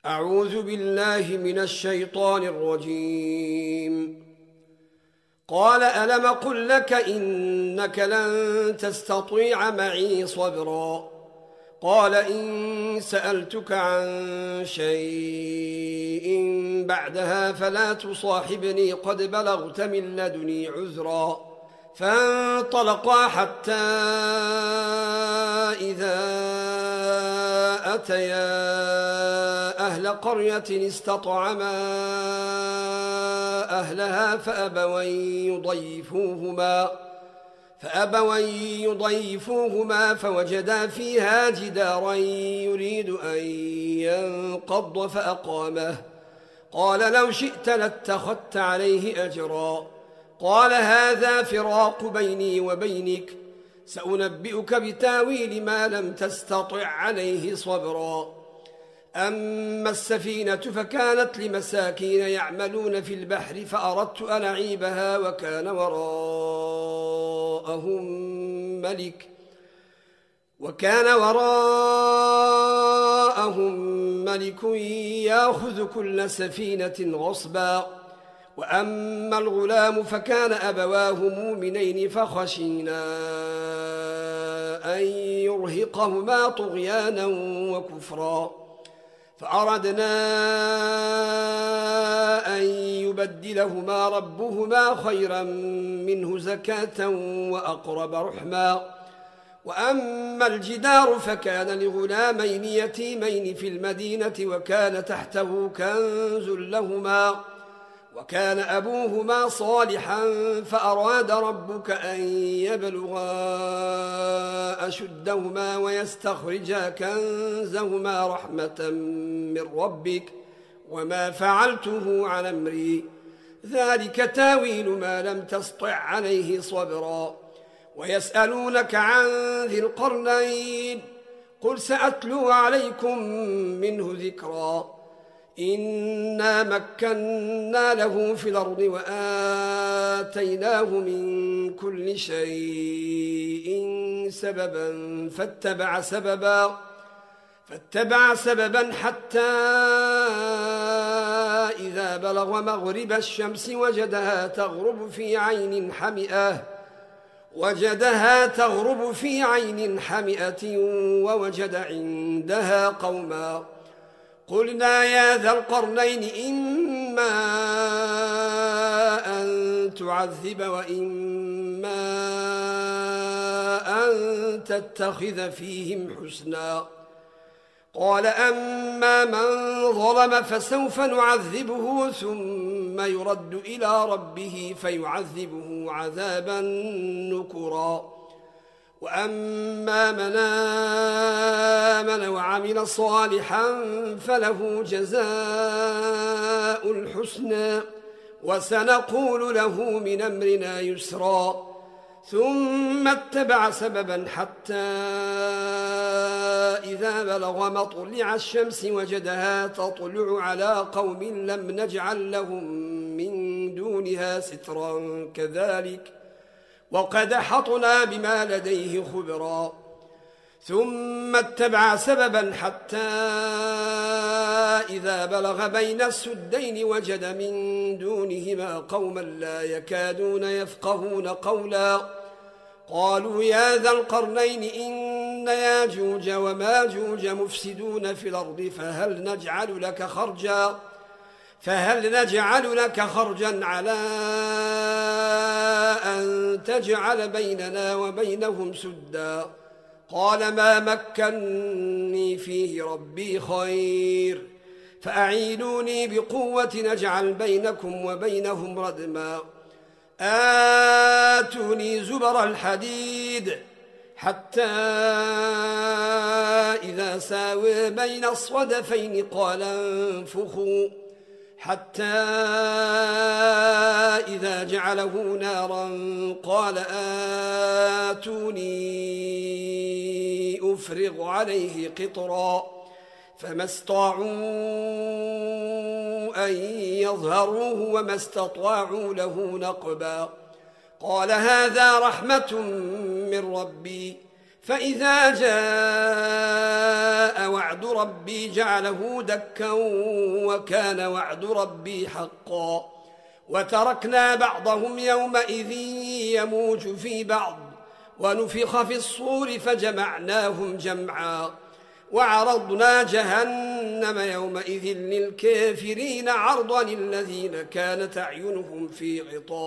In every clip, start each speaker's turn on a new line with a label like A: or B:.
A: أعوذ بالله من الشيطان الرجيم. قال ألم قل لك إنك لن تستطيع معي صبرا. قال إن سألتك عن شيء بعدها فلا تصاحبني قد بلغت من لدني عذرا. فانطلقا حتى إذا أتيا أهل قرية استطعما أهلها فأبوا يضيفوهما فوجدا فيها جدارا يريد أن ينقض فأقامه. قال لو شئت لاتخذت عليه أجرا. قال هذا فراق بيني وبينك، سأنبئك بتاويل ما لم تستطع عليه صبرا. أما السفينة فكانت لمساكين يعملون في البحر فأردت أن أعيبها وكان وراءهم ملك يأخذ كل سفينة غصبا. وأما الغلام فكان أبواه مؤمنين فخشينا أن يرهقهما طغيانا وكفرا، فأردنا أن يبدلهما ربهما خيرا منه زكاة وأقرب رحما. وأما الجدار فكان لغلامين يتيمين في المدينة وكان تحته كنز لهما وكان أبوهما صالحا فأراد ربك أن يبلغا أشدهما ويستخرجا كنزهما رحمة من ربك وما فعلته عن أمري، ذلك تاويل ما لم تسطع عليه صبرا. ويسألونك عن ذي القرنين قل سأتلو عليكم منه ذكرا. إنا مكنا له في الأرض وآتيناه من كل شيء سببا فاتبع سببا حتى إذا بلغ مغرب الشمس وجدها تغرب في عين حمئة ووجد عندها قوما. قلنا يا ذا القرنين إما أن تعذب وإما أن تتخذ فيهم حسنا. قال أما من ظلم فسوف نعذبه ثم يرد إلى ربه فيعذبه عذابا نكرا. وأما من آمن وعمل صالحا فله جزاء الحسنى وسنقول له من أمرنا يسرا. ثم اتبع سببا حتى إذا بلغ مطلع الشمس وجدها تطلع على قوم لم نجعل لهم من دونها سترا كذلك وقد حطنا بما لديه خبرا. ثم اتبع سببا حتى إذا بلغ بين السدين وجد من دونهما قوما لا يكادون يفقهون قولا. قالوا يا ذا القرنين إن ياجوج وماجوج مفسدون في الأرض فهل نجعل لك خرجا على أن تجعل بيننا وبينهم سدا. قال ما مكنني فيه ربي خير فأعينوني بقوة نجعل بينكم وبينهم ردما. آتوني زبر الحديد حتى إذا ساوى بين الصدفين قال انفخوا حتى إذا جعله نارا قال آتوني أفرغ عليه قطرا. فما استطاعوا أن يظهروه وما استطاعوا له نقبا. قال هذا رحمة من ربي فإذا جاء وعد ربي جعله دكا وكان وعد ربي حقا وتركنا بعضهم يومئذ يموج في بعض ونفخ في الصور فجمعناهم جمعا وعرضنا جهنم يومئذ للكافرين عرضا الذين كانت أعينهم في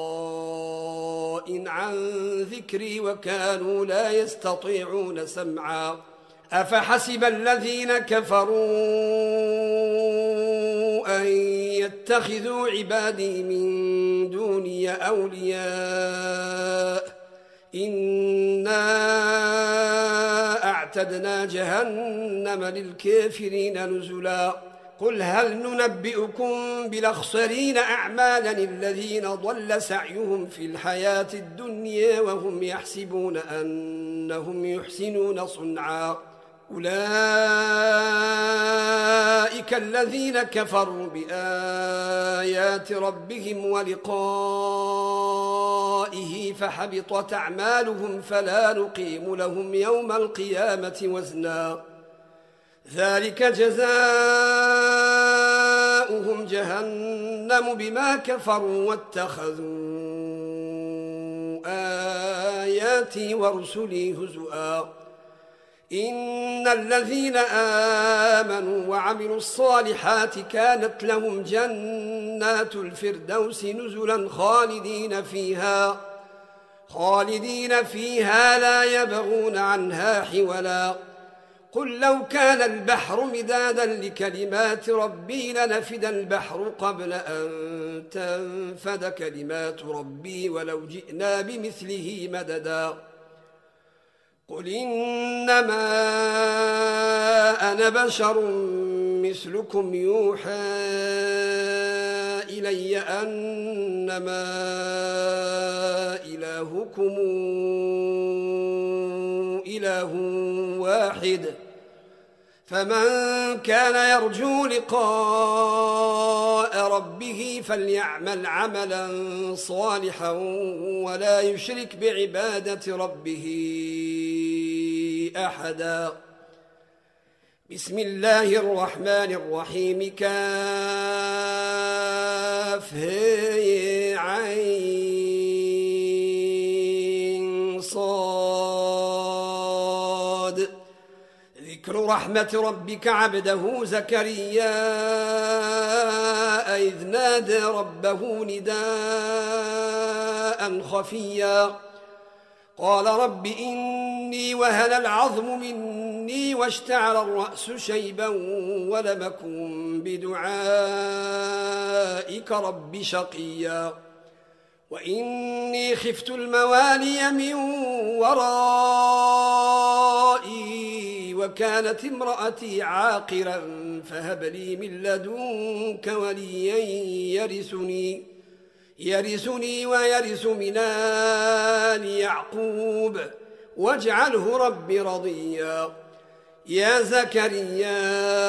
A: غطاء عن ذكري وكانوا لا يستطيعون سمعا أفحسب الذين كفروا أن يتخذوا عبادي من دوني أولياء إنا أعتدنا جهنم للكافرين نزلا قل هل ننبئكم بالأخسرين أعمالا الذين ضل سعيهم في الحياة الدنيا وهم يحسبون أنهم يحسنون صنعا أولئك الذين كفروا بآيات ربهم ولقائه فحبطت أعمالهم فلا نقيم لهم يوم القيامة وزنا ذلك جزاؤهم جهنم بما كفروا واتخذوا آياتي ورسلي هزؤا إن الذين آمنوا وعملوا الصالحات كانت لهم جنات الفردوس نزلا خالدين فيها لا يبغون عنها حولا قل لو كان البحر مدادا لكلمات ربي لنفد البحر قبل أن تنفد كلمات ربي ولو جئنا بمثله مددا قل إنما أنا بشر مثلكم يوحى إلي أنما إلهكم إله واحد فمن كان يرجو لقاء ربه فليعمل عملا صالحا ولا يشرك بعبادة ربه أحدا بسم الله الرحمن الرحيم كافها صاد ذكر رحمة ربك عبده زكريا إذ نادى ربه نداء خفيا قال رب إني وهن العظم مني واشتعل الرأس شيبا ولم أكن بدعائك رب شقيا وإني خفت الموالي من ورائي وكانت امرأتي عاقرا فهب لي من لدنك وليا يرثني ويرث من آل يعقوب واجعله رب رضيا يا زكريا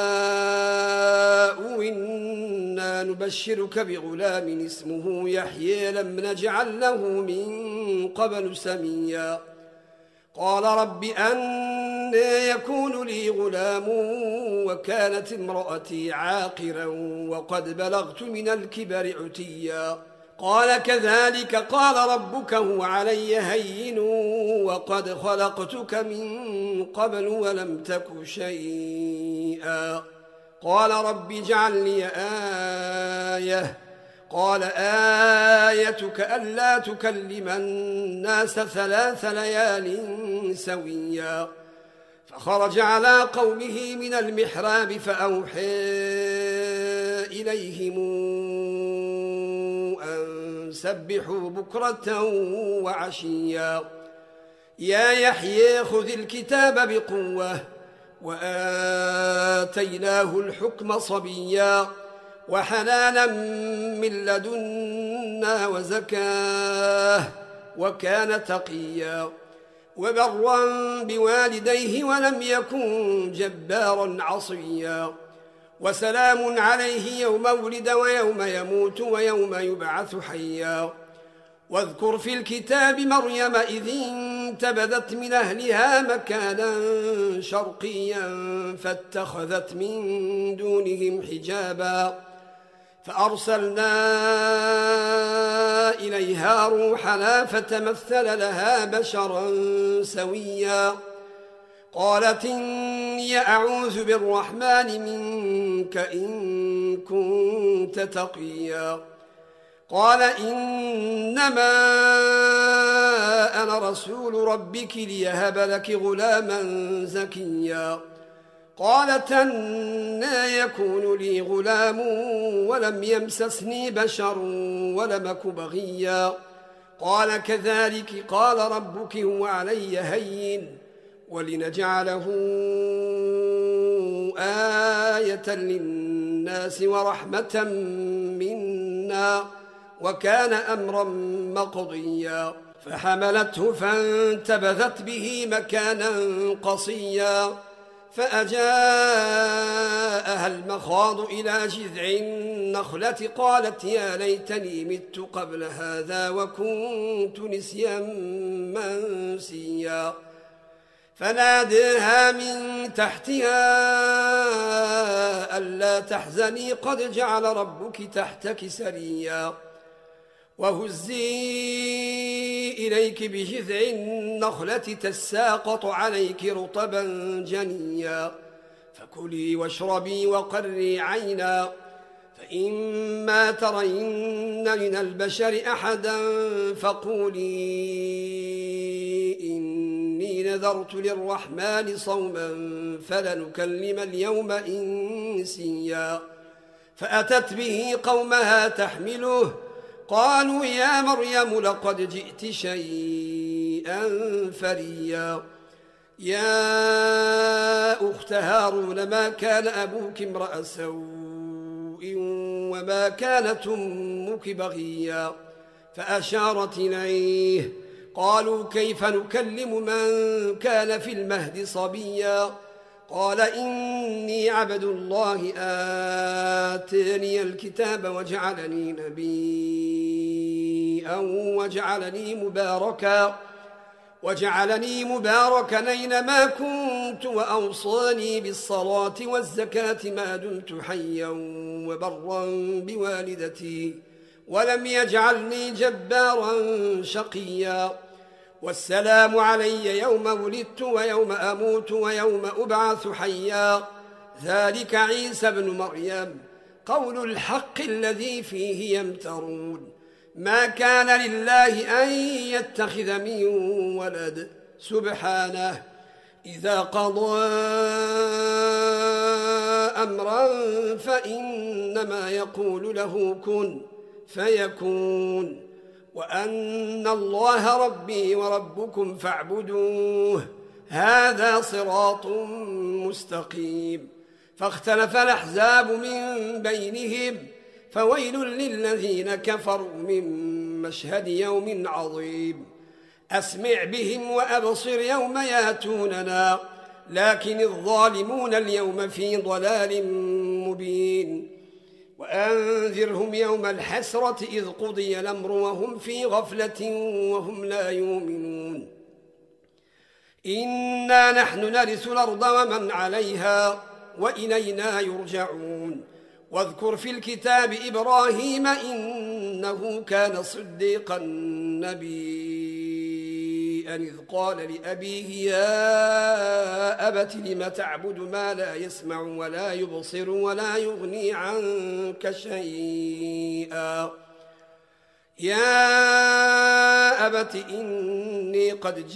A: إنا نبشرك بغلام اسمه يحيى لم نجعل له من قبل سميا قال رب أنى يكون لي غلام وكانت امرأتي عاقرا وقد بلغت من الكبر عتيا قال كذلك قال ربك هو علي هين وقد خلقتك من قبل ولم تك شيئا قال رب اجعل لي آية قال آيتك ألا تكلم الناس 3 ليال سويا فخرج على قومه من المحراب فأوحى إليهم أن سبحوا بكرة وعشيا يا يحيى خذ الكتاب بقوة وآتيناه الحكم صبيا وحنانا من لدنا وزكاه وكان تقيا وبرا بوالديه ولم يكن جبارا عصيا وسلام عليه يوم ولد ويوم يموت ويوم يبعث حيا واذكر في الكتاب مريم إذ فانتبذت من أهلها مكانا شرقيا فاتخذت من دونهم حجابا فأرسلنا إليها روحنا فتمثل لها بشرا سويا قالت إني أعوذ بالرحمن منك إن كنت تقيا قال إنما أنا رسول ربك ليهب لك غلاما زكيا قالت أنى يكون لي غلام ولم يمسسني بشر ولم أك بغيا قال كذلك قال ربك هو علي هين ولنجعله آية للناس ورحمة منا وكان أمرا مقضيا فحملته فانتبذت به مكانا قصيا فأجاءها المخاض إلى جذع النخلة قالت يا ليتني مت قبل هذا وكنت نسيا منسيا فناداها من تحتها ألا تحزني قد جعل ربك تحتك سريا وهزي إليك بجذع النخلة تساقط عليك رطبا جنيا فكلي واشربي وقري عينا فإما ترين من البشر أحدا فقولي إني نذرت للرحمن صوما فلنكلم اليوم إنسيا فأتت به قومها تحمله قالوا يا مريم لقد جئت شيئا فريا يا أخت هارون ما كان أبوك امرأ سوء وما كانت أمك بغيا فأشارت إليه قالوا كيف نكلم من كان في المهد صبيا قال إني عبد الله آتاني الكتاب وجعلني نبيا وجعلني مباركا أينما كنت وأوصاني بالصلاة والزكاة ما دمت حيا وبرا بوالدتي ولم يجعلني جبارا شقيا والسلام علي يوم ولدت ويوم أموت ويوم أبعث حيا ذلك عيسى بن مريم قول الحق الذي فيه يمترون ما كان لله أن يتخذ من ولد سبحانه إذا قضى أمرا فإنما يقول له كن فيكون وأن الله ربي وربكم فاعبدوه هذا صراط مستقيم فاختلف الأحزاب من بينهم فويل للذين كفروا من مشهد يوم عظيم أسمع بهم وأبصر يوم ياتوننا لكن الظالمون اليوم في ضلال مبين وأنذرهم يوم الحسرة إذ قضي الأمر وهم في غفلة وهم لا يؤمنون إنا نحن نرث الأرض ومن عليها وإلينا يرجعون واذكر في الكتاب إبراهيم إنه كان صديقا نبيا إذ قال لأبيه يا أبت لم تعبد ما لا يسمع ولا يبصر ولا يغني عنك شيئا يا أبت إني قد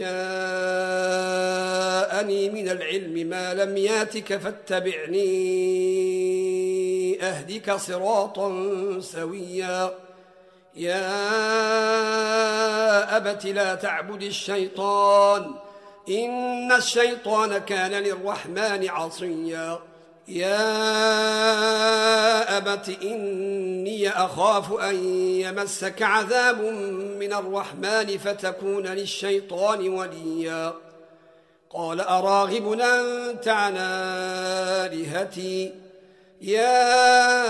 A: جاءني من العلم ما لم ياتك فاتبعني أهدك صراطا سويا يا أبت لا تعبد الشيطان إن الشيطان كان للرحمن عصيا يا أبت إني أخاف أن يمسك عذاب من الرحمن فتكون للشيطان وليا قال أراغب أنت عن آلهتي يا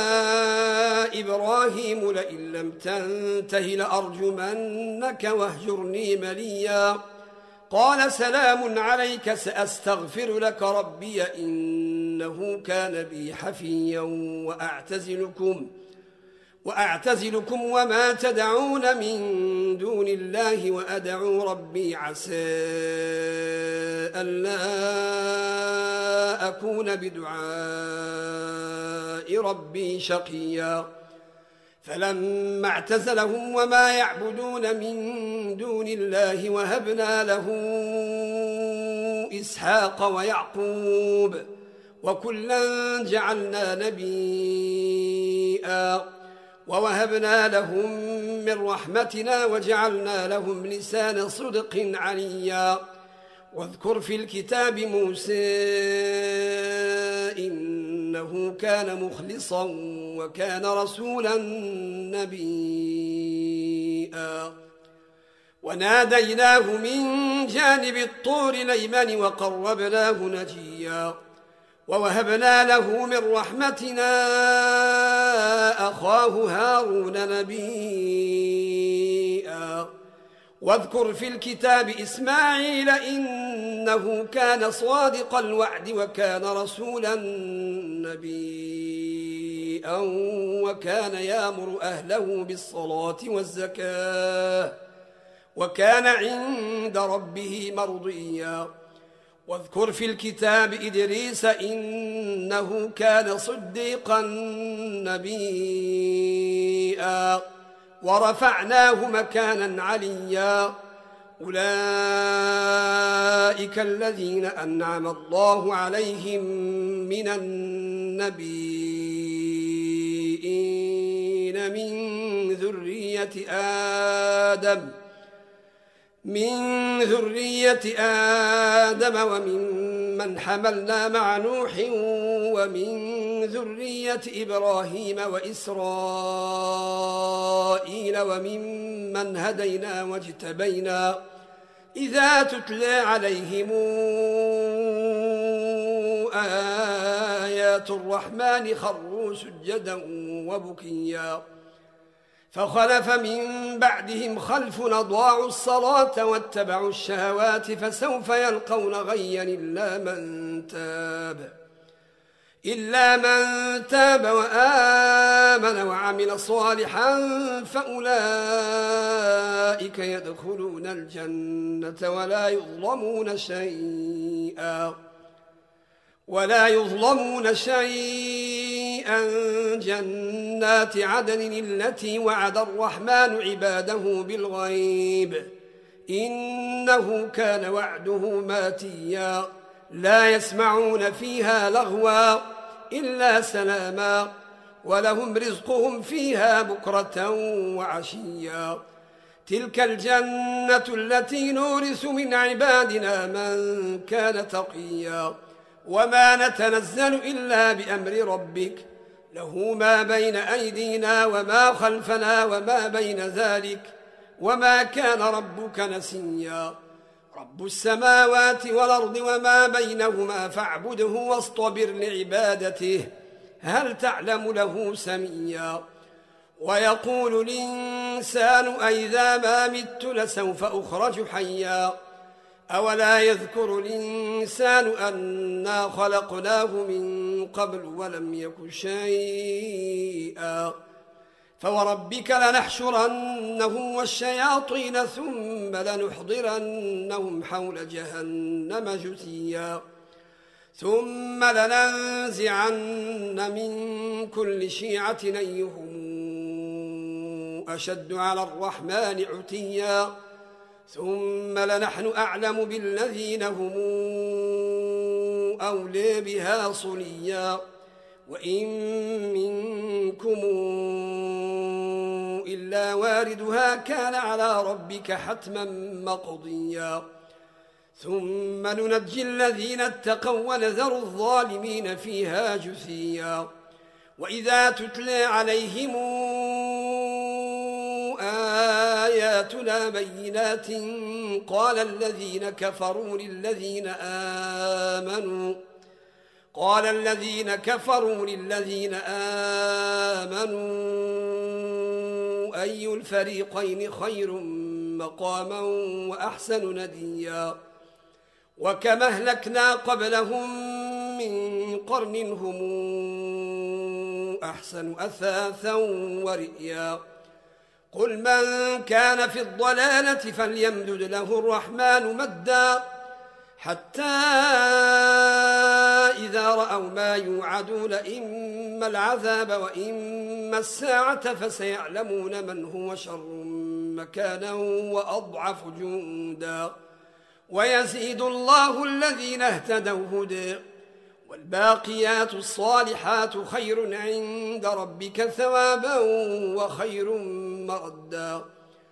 A: إبراهيم لئن لم تنته لأرجمنك واهجرني مليا قال سلام عليك سأستغفر لك ربي إنه كان بي حفيا وأعتزلكم وما تدعون من دون الله وأدعو ربي عسى ألا أكون بدعاء ربي شقيا فلما اعتزلهم وما يعبدون من دون الله وهبنا له إسحاق ويعقوب وكلا جعلنا نبيا ووهبنا لهم من رحمتنا وجعلنا لهم لسان صدق عليا واذكر في الكتاب موسى إنه كان مخلصا وكان رسولا نبيا وناديناه من جانب الطور الأيمن وقربناه نجيا ووهبنا له من رحمتنا أخاه هارون نبيا واذكر في الكتاب إسماعيل إنه كان صادق الوعد وكان رسولا نبيا وكان يأمر أهله بالصلاة والزكاة وكان عند ربه مرضيا واذكر في الكتاب إدريس إنه كان صديقا نبيا ورفعناه مكانا عليا أولئك الذين أنعم الله عليهم من النبيين من ذرية آدم وممن حملنا مع نوح ومن ذرية إبراهيم وإسرائيل وممن هدينا واجتبينا إذا تتلى عليهم آيات الرحمن خروا سجدا وبكيا فخلف من بعدهم خلف أضاعوا الصلاة واتبعوا الشهوات فسوف يلقون غيا إلا من تاب وآمن وعمل صالحا فأولئك يدخلون الجنة ولا يظلمون شيئا جنات عدن التي وعد الرحمن عباده بالغيب إنه كان وعده ماتيا لا يسمعون فيها لغوا إلا سلاما ولهم رزقهم فيها بكرة وعشيا تلك الجنة التي نورث من عبادنا من كان تقيا وما نتنزل إلا بأمر ربك له ما بين أيدينا وما خلفنا وما بين ذلك وما كان ربك نسيا رب السماوات والأرض وما بينهما فاعبده واصطبر لعبادته هل تعلم له سميا ويقول الإنسان أئذا ما مت لسوف أخرج حيا أولا يذكر الإنسان أنا خلقناه من قبل ولم يك شيئا فوربك لنحشرنهم والشياطين ثم لنحضرنهم حول جهنم جثيا ثم لننزعن من كل شيعة أيهم أشد على الرحمن عتيا ثم لنحن أعلم بالذين هم أولي بها صليا وإن منكم إلا واردها كان على ربك حتما مقضيا ثم ننجي الذين اتقوا ونذر الظالمين فيها جثيا وإذا تتلى عليهم آياتنا بينات قال الذين كفروا للذين آمنوا أي الفريقين خير مقاما وأحسن نديا وكما أهلكنا قبلهم من قرن هم أحسن أثاثا ورئيا قل من كان في الضلالة فليمدد له الرحمن مدا حتى إذا رأوا ما يوعدون إما العذاب وإما الساعة فسيعلمون من هو شر مكانا وأضعف جندا ويزيد الله الذين اهتدوا هدى والباقيات الصالحات خير عند ربك ثوابا وخير مردا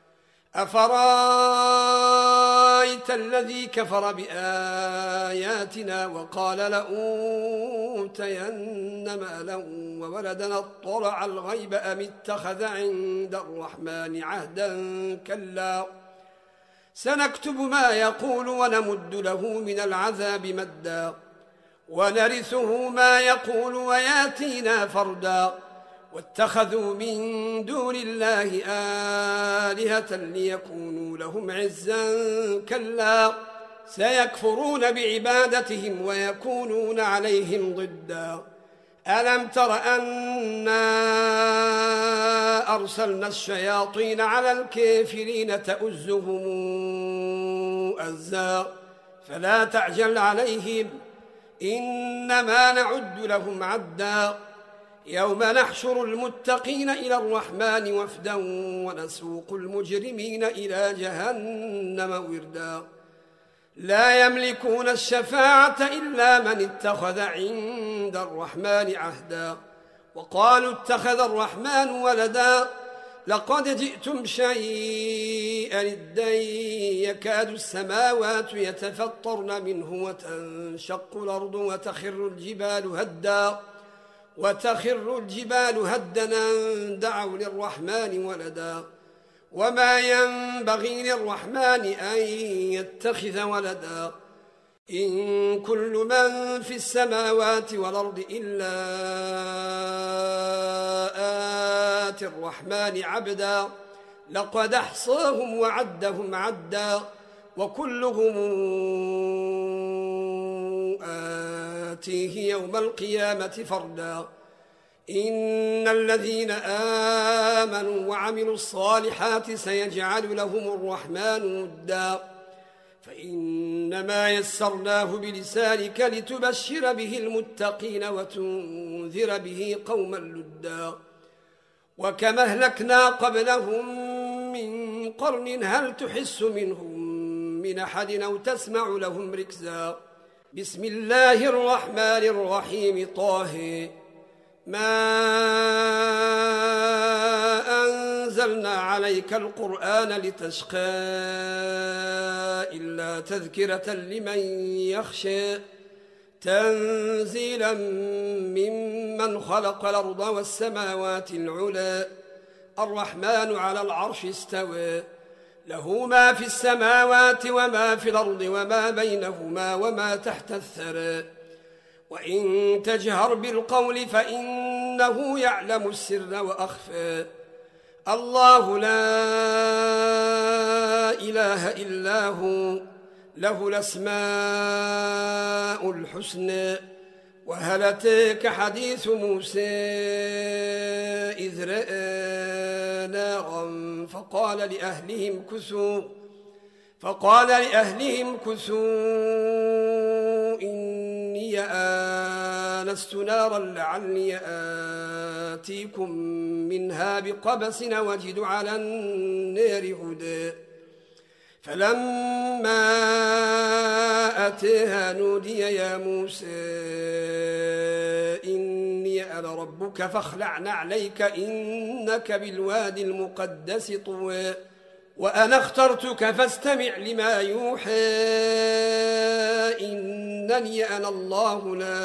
A: أفرأيت الذي كفر بآياتنا وقال لأوتين مالا وولدا اطلع الغيب أم اتخذ عند الرحمن عهدا كلا سنكتب ما يقول ونمد له من العذاب مدا ونرثه ما يقول وياتينا فردا واتخذوا من دون الله آلهة ليكونوا لهم عزا كلا سيكفرون بعبادتهم ويكونون عليهم ضدا ألم تر أنا أرسلنا الشياطين على الكافرين تؤزهم أزا فلا تعجل عليهم إنما نعد لهم عدا يوم نحشر المتقين إلى الرحمن وفدا ونسوق المجرمين إلى جهنم وردا لا يملكون الشفاعة إلا من اتخذ عند الرحمن عهدا وقالوا اتخذ الرحمن ولدا لقد جئتم شيئا إدا يكاد السماوات يتفطرن منه وتنشق الأرض وتخر الجبال هدا أن دعوا للرحمن ولدا وما ينبغي للرحمن أن يتخذ ولدا إن كل من في السماوات والأرض إلا آتي الرحمن عبدا لقد أحصاهم وعدهم عدا وكلهم آتيه يوم القيامة فردا إن الذين آمنوا وعملوا الصالحات سيجعل لهم الرحمن ودا فإنما يسرناه بلسانك لتبشر به المتقين وتنذر به قوما لدا وكما أهلكنا قبلهم من قرن هل تحس منهم من أحد أو تسمع لهم ركزا بسم الله الرحمن الرحيم طه ما أنزلنا عليك القرآن لتشقى إلا تذكرة لمن يخشى تنزيلا ممن خلق الأرض والسماوات العلى الرحمن على العرش استوى له ما في السماوات وما في الأرض وما بينهما وما تحت الثرى وإن تجهر بالقول فإنه يعلم السر وأخفى الله لا إله إلا هو له الأسماء الحسنى وهل أتاك حديث موسى إذ رأى نارا فقال لأهلهم كثوا إني آنست نارا لعلي آتيكم منها بقبس وجد على النار هدى فلما أتيها نودي يا موسى إني أنا ربك فاخلع عليك إنك بالوادي المقدس طوى وأنا اخترتك فاستمع لما يوحى إنني أنا الله لا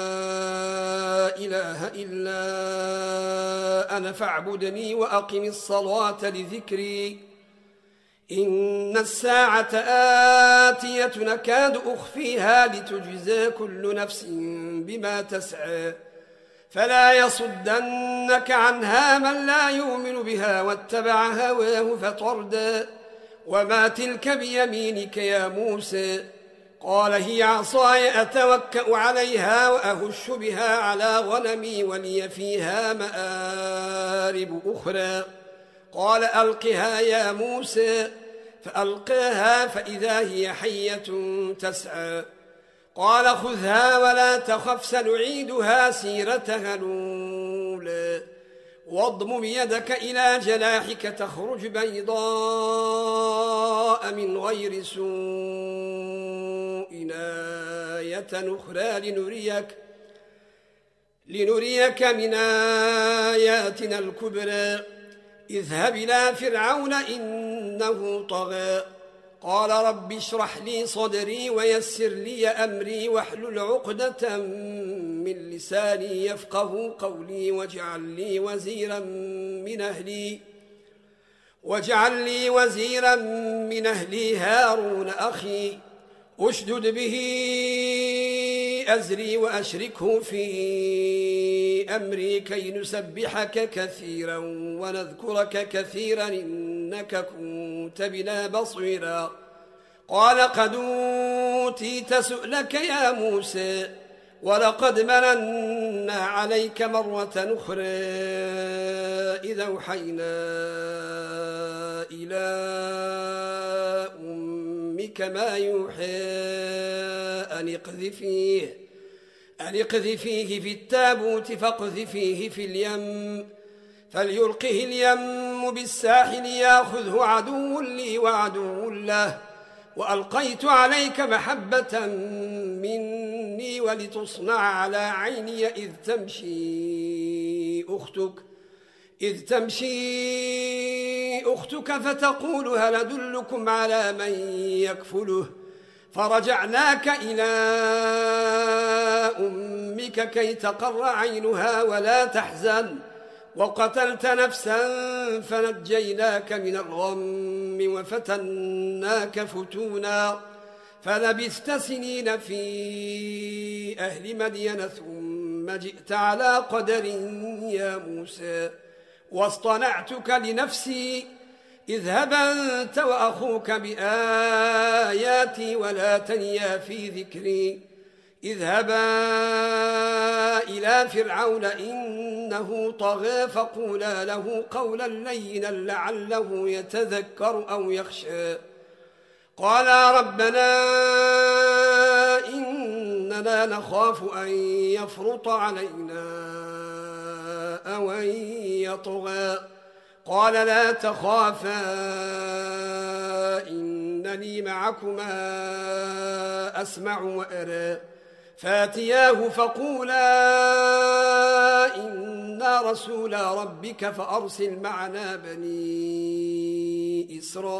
A: إله إلا أنا فاعبدني وأقم الصلاة لذكري إن الساعة آتية نكاد أخفيها لتجزى كل نفس بما تسعى فلا يصدنك عنها من لا يؤمن بها واتبع هواه فتردى وما تلك بيمينك يا موسى؟ قال هي عصاي أتوكأ عليها وأهش بها على غنمي ولي فيها مآرب أخرى. قال ألقها يا موسى، فألقاها فإذا هي حية تسعى. قال خذها ولا تخف سنعيدها سيرتها الأولى واضمم يدك إلى جناحك تخرج بيضاء من غير سوء آية أخرى لنريك من آياتنا الكبرى. اذهب إلى فرعون إنه طغى. قال رب اشرح لي صدري ويسر لي أمري واحلل عقدة من لساني يفقه قولي واجعل لي وزيرا من أهلي هارون أخي أشدد به أزري وأشركه في أمري كي نسبحك كثيرا ونذكرك كثيرا إنك كنت بنا بصيرا. قال قد أوتيت سؤلك يا موسى ولقد مننا عليك مرة أخرى إذا أوحينا إلى أمك ما يوحى أن اقذفيه في التابوت فاقذفيه في اليم فليلقه اليم بالساحل ياخذه عدو لي وعدو له وألقيت عليك محبة مني ولتصنع على عيني إذ تمشي أختك فتقول هل أدلكم على من يكفله فرجعناك إلى أمك كي تقر عينها ولا تحزن وقتلت نفسا فنجيناك من الغم وفتناك فتونا فلبثت سنين في أهل مدين ثم جئت على قدر يا موسى واصطنعتك لنفسي اذهب أنت وأخوك بآياتي ولا تنيا في ذكري اذهبا إلى فرعون إنه طغى فقولا له قولا لينا لعله يتذكر أو يخشى. قالا ربنا إننا نخاف أن يفرط علينا أو أن يطغى. قال لا تخافا إنني معكما أسمع وأرى فاتياه فقولا إنا رسولا ربك فأرسل معنا بني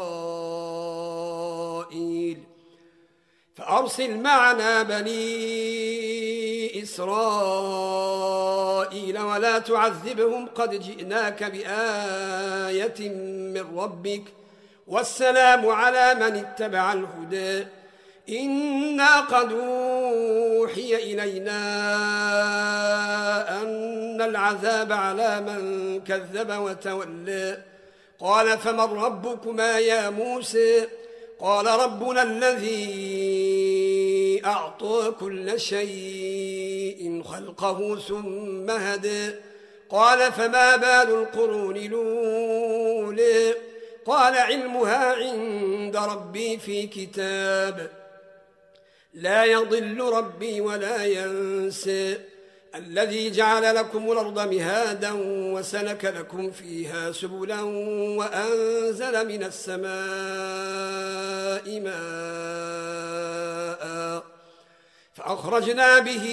A: إسرائيل ولا تعذبهم قد جئناك بآية من ربك والسلام على من اتبع الهدى. إنا قد أوحي إلينا أن العذاب على من كذب وتولى. قال فمن ربكما يا موسى؟ قال ربنا الذي أعطى كل شيء خلقه ثم هدى. قال فما بال القرون الأولى؟ قال علمها عند ربي في كتاب لا يضل ربي ولا ينسى. الذي جعل لكم الأرض مهادا وسلك لكم فيها سبلا وأنزل من السماء ماء فأخرجنا به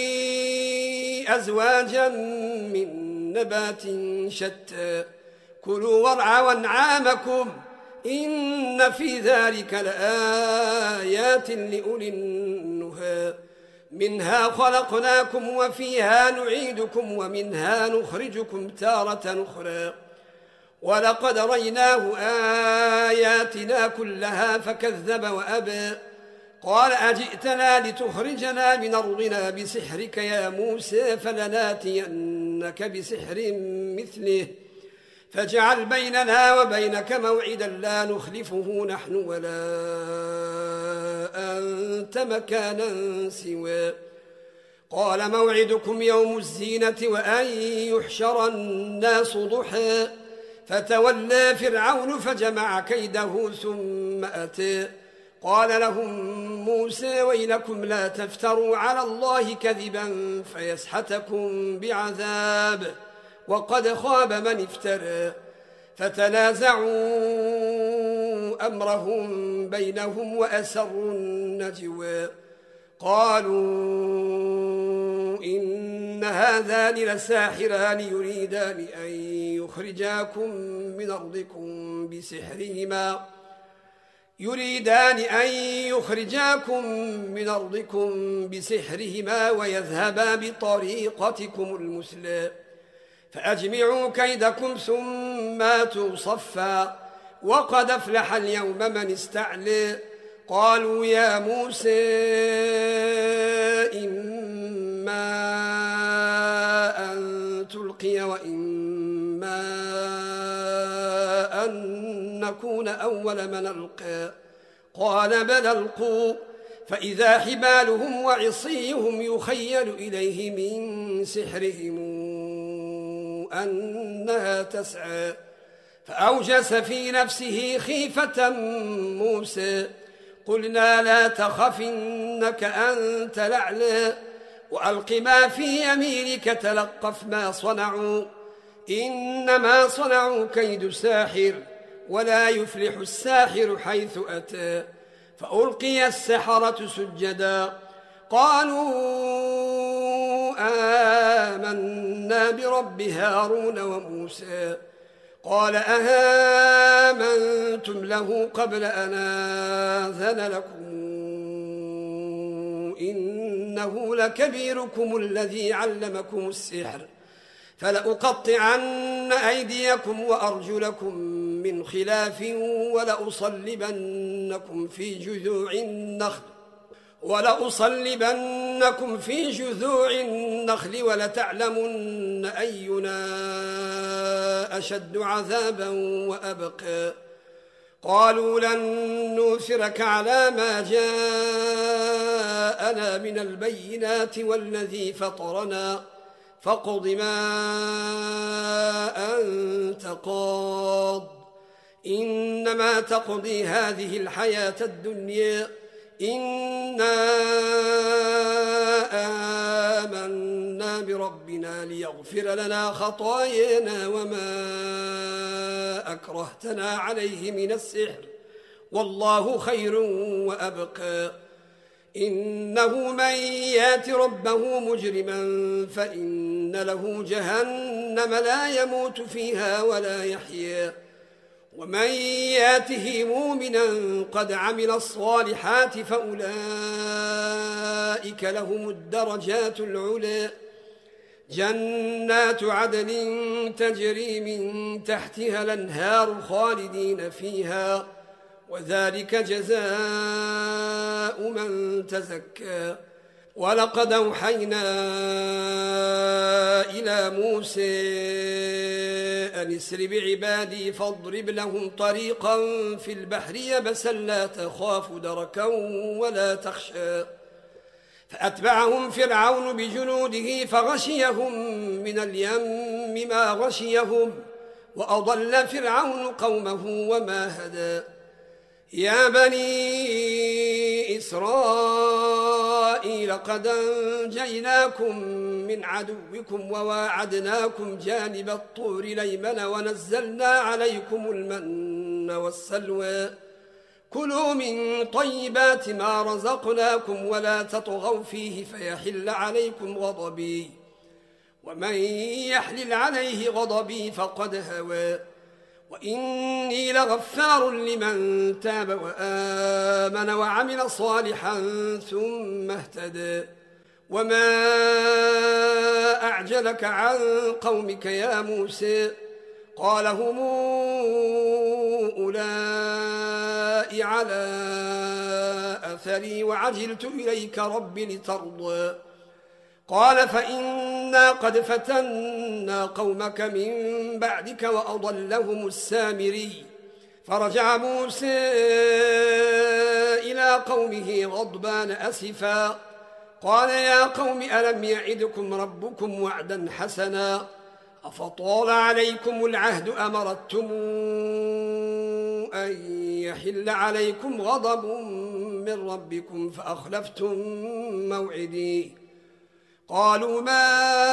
A: أزواجا من نبات شتى كلوا وارعوا أنعامكم إن في ذلك لآيات لأولي النهى. منها خلقناكم وفيها نعيدكم ومنها نخرجكم تارة أخرى. ولقد ريناه آياتنا كلها فكذب وأبى. قال أجئتنا لتخرجنا من أرضنا بسحرك يا موسى فلناتينك بسحر مثله فاجعل بيننا وبينك موعدا لا نخلفه نحن ولا أنت مكانا سواه. قال موعدكم يوم الزينة وأن يحشر الناس ضحى فتولى فرعون فجمع كيده ثم أتى قال لهم موسى ويلكم لا تفتروا على الله كذبا فيسحتكم بعذاب وقد خاب من افترى. فتنازعوا أمرهم بينهم وأسروا النجوى قالوا إن هذان لساحران يريدان أن يخرجاكم من أرضكم بسحرهما ويذهبا بطريقتكم المثلى فأجمعوا كيدكم ثم آتوا صفا وقد أفلح اليوم من استعلى. قالوا يا موسى إما أن تلقي وإما أن نكون أول من ألقى قال بل ألقوا فإذا حبالهم وعصيهم يخيل إليه من سحرهم أنها تسعى فأوجس في نفسه خيفة موسى قلنا لا تخف إنك أنت الأعلى وألق ما في يمينك تلقف ما صنعوا إنما صنعوا كيد ساحر ولا يفلح الساحر حيث أتى. فألقي السحرة سجدا قالوا آمنا برب هارون وموسى قال أهامنتم له قبل أن آذن لكم إنه لكبيركم الذي علمكم السحر فلأقطعن أيديكم وأرجلكم من خلاف ولأصلبنكم في جذوع النخل ولتعلمن أينا أشد عذابا وأبقى. قالوا لن نؤثرك على ما جاءنا من البينات والذي فطرنا فاقض ما أنت قاض إنما تقضي هذه الحياة الدنيا إنا آمنا بربنا ليغفر لنا خطايانا وما أكرهتنا عليه من السحر والله خير وأبقى. إنه من يات ربه مجرما فإن له جهنم لا يموت فيها ولا يحيا ومن ياته مؤمنا قد عمل الصالحات فأولئك لهم الدرجات العلى جنات عدن تجري من تحتها الأنهار خالدين فيها وذلك جزاء من تزكى. ولقد أوحينا إلى موسى أن اسر بعبادي فاضرب لهم طريقا في البحر يبسا لا تخاف دركا ولا تخشى فأتبعهم فرعون بجنوده فغشيهم من اليم ما غشيهم وأضل فرعون قومه وما هدى. يا بني إسرائيل قد أنجيناكم من عدوكم وواعدناكم جانب الطور الأيمن ونزلنا عليكم المن والسلوى كلوا من طيبات ما رزقناكم ولا تطغوا فيه فيحل عليكم غضبي ومن يحلل عليه غضبي فقد هوى وإني لغفار لمن تاب وآمن وعمل صالحا ثم اهتدى. وما أعجلك عن قومك يا موسى قال هم أولئك على أثري وعجلت إليك رب لترضى قال فإن إنا قد فتنا قومك من بعدك وأضلهم السامري فرجع موسى إلى قومه غضبان أسفا قال يا قوم ألم يعدكم ربكم وعدا حسنا أفطال عليكم العهد أمرتم أن يحل عليكم غضب من ربكم فأخلفتم موعدي قالوا ما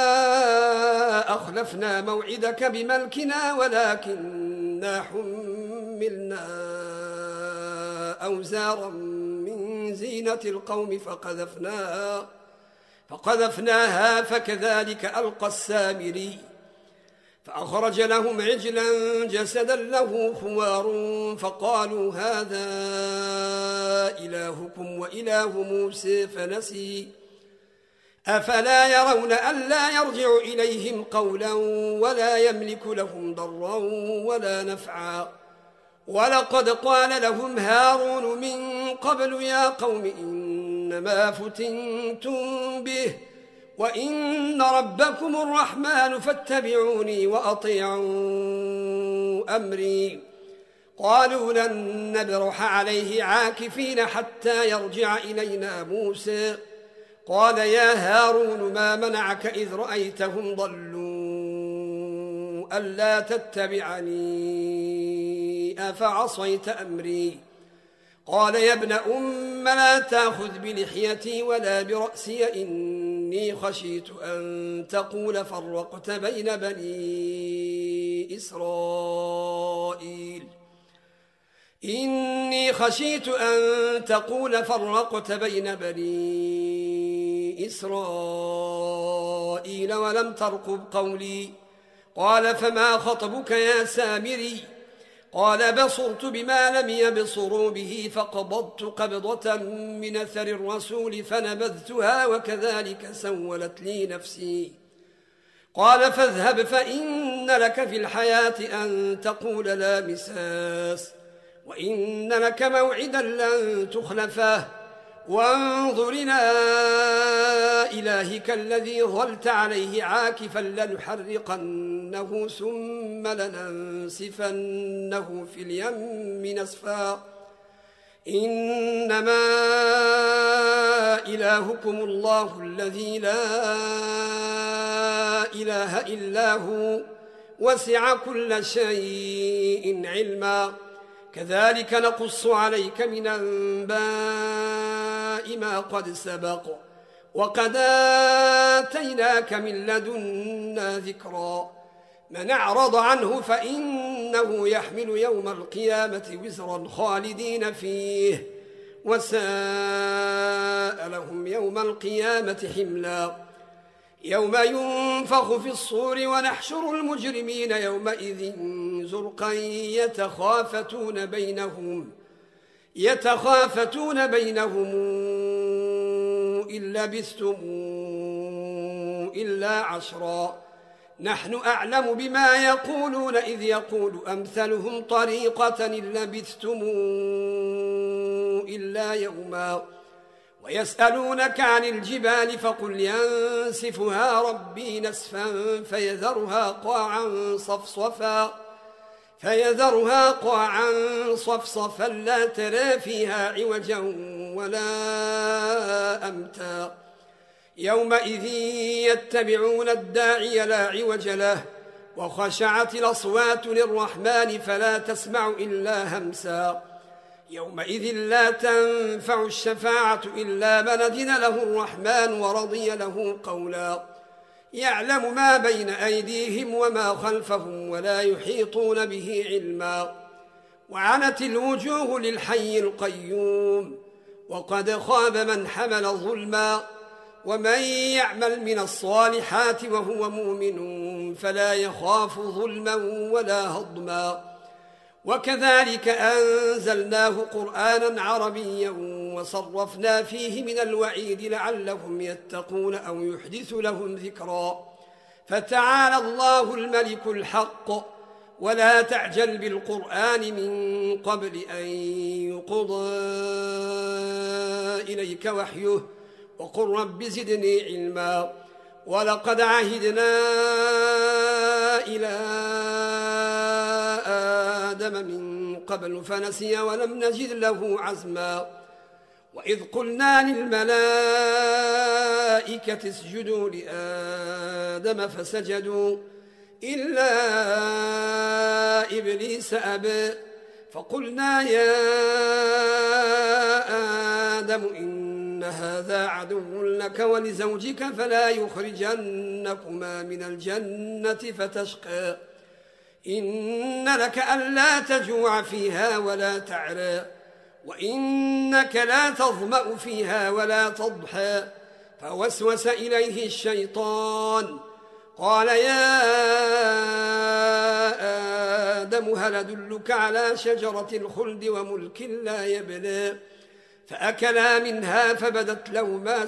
A: أخلفنا موعدك بملكنا ولكننا حملنا أوزارا من زينة القوم فقذفناها فكذلك ألقى السامري فأخرج لهم عجلا جسدا له خوار فقالوا هذا إلهكم وإله موسى فنسي أفلا يرون ألا يرجع إليهم قولا ولا يملك لهم ضرا ولا نفعا ولقد قال لهم هارون من قبل يا قوم إنما فتنتم به وإن ربكم الرحمن فاتبعوني وأطيعوا أمري قالوا لن نبرح عليه عاكفين حتى يرجع إلينا موسى قال يا هارون ما منعك إذ رأيتهم ضلوا ألا تتبعني أفعصيت أمري قال يا ابن أم لا تأخذ بلحيتي ولا برأسي إني خشيت أن تقول فرقت بين بني إسرائيل ولم ترقب قولي قال فما خطبك يا سامري قال بصرت بما لم يبصروا به فقبضت قبضة من أثر الرسول فنبذتها وكذلك سولت لي نفسي قال فاذهب فإن لك في الحياة أن تقول لا مساس وإن لك موعدا لن تخلفه وانظر إلى إلهك الذي ظلت عليه عاكفا لنحرقنه ثم لننسفنه في اليم نسفا إنما إلهكم الله الذي لا إله إلا هو وسع كل شيء علما كذلك نقص عليك من أنباء ما قد سبق وقد آتيناك من لدنا ذكرا من أعرض عنه فإنه يحمل يوم القيامة وزرا خالدين فيه وساء لهم يوم القيامة حملا يوم ينفخ في الصور ونحشر المجرمين يومئذ زرقا يتخافتون بينهم إن لبثتم إلا عشرا نحن أعلم بما يقولون إذ يقول أمثلهم طريقة إن لبثتم إلا يوما ويسألونك عن الجبال فقل ينسفها ربي نسفا فيذرها قاعا صفصفا لا ترى فيها عوجا ولا أمتا يومئذ يتبعون الداعي لا عوج له وخشعت الأصوات للرحمن فلا تسمع إلا همسا يومئذ لا تنفع الشفاعة إلا من أذن له الرحمن ورضي له قولا يعلم ما بين أيديهم وما خلفهم ولا يحيطون به علما وعنت الوجوه للحي القيوم وقد خاب من حمل ظلما ومن يعمل من الصالحات وهو مؤمن فلا يخاف ظلما ولا هضما وكذلك أنزلناه قرآنا عربيا وصرفنا فيه من الوعيد لعلهم يتقون أو يحدث لهم ذكرا فتعالى الله الملك الحق ولا تعجل بالقرآن من قبل أن يقضى إليك وحيه وقل رب زدني علما ولقد عهدنا إلى آدم من قبل فنسي ولم نجد له عزما وإذ قلنا للملائكة اسجدوا لآدم فسجدوا إلا إبليس أبى فقلنا يا آدم إن هذا عدو لك ولزوجك فلا يخرجنكما من الجنة فتشقى إن لك ألا تجوع فيها ولا تعرى وإنك لا تظمأ فيها ولا تضحى فوسوس إليه الشيطان قال يا آدم هل أدلك على شجرة الخلد وملك لا يبلى فأكلا منها فبدت لهما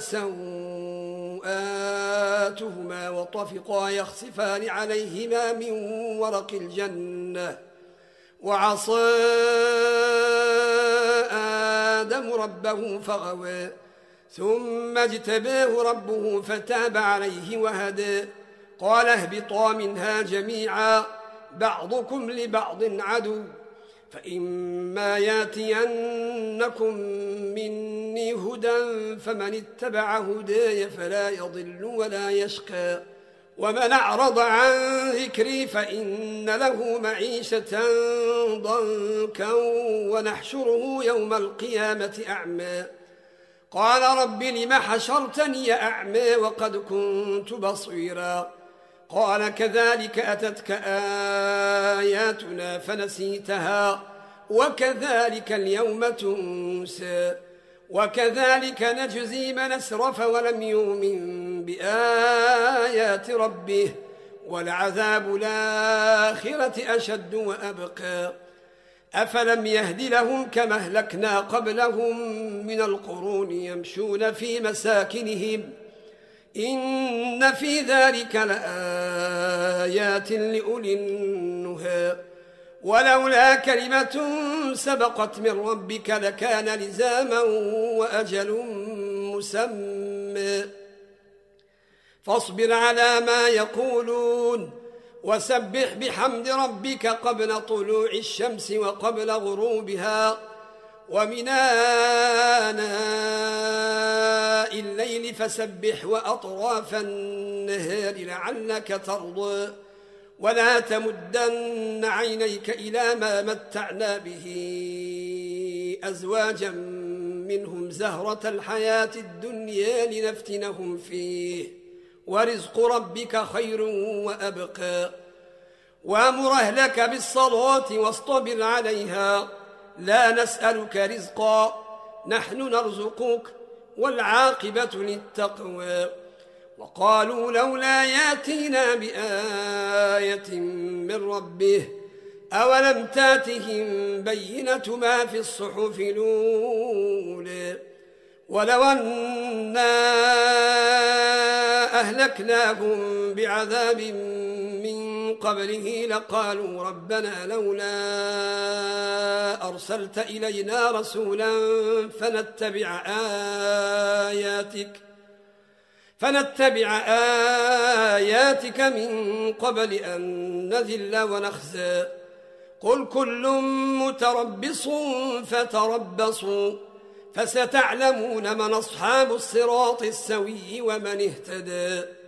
A: سوآتهما وطفقا يخصفان عليهما من ورق الجنة وعصى آدم ربه فغوى ثم اجتباه ربه فتاب عليه وهدى قال اهبطا منها جميعا بعضكم لبعض عدو فإما ياتينكم مني هدى فمن اتبع هداي فلا يضل ولا يشقى ومن أعرض عن ذكري فإن له معيشة ضنكا ونحشره يوم القيامة أعمى قال رب لم حشرتني أعمى وقد كنت بصيرا قال كذلك أتتك آياتنا فنسيتها وكذلك اليوم تنسى وكذلك نجزي من أسرف ولم يؤمن بآيات ربه ولعذاب الآخرة أشد وأبقى أفلم يهد لهم كما أهلكنا قبلهم من القرون يمشون في مساكنهم إن في ذلك لآيات لأولي النهى ولولا كلمة سبقت من ربك لكان لزاما وأجل مسمى فاصبر على ما يقولون وسبح بحمد ربك قبل طلوع الشمس وقبل غروبها ومن آناء الليل فسبح وأطراف النهار لعلك ترضى ولا تمدن عينيك إلى ما متعنا به أزواجا منهم زهرة الحياة الدنيا لنفتنهم فيه ورزق ربك خير وأبقى وأمر أهلك بالصلاة واصطبر عليها لا نسألك رزقا نحن نرزقك والعاقبة للتقوى وقالوا لولا ياتينا بآية من ربه أولم تاتهم بينة ما في الصحف الأولى ولو أنا أهلكناهم بعذاب من قبله لقالوا ربنا لولا أرسلت إلينا رسولا فنتبع آياتك من قبل أن نذل ونخزى قل كل متربص فتربصوا فستعلمون من أصحاب الصراط السوي ومن اهتدى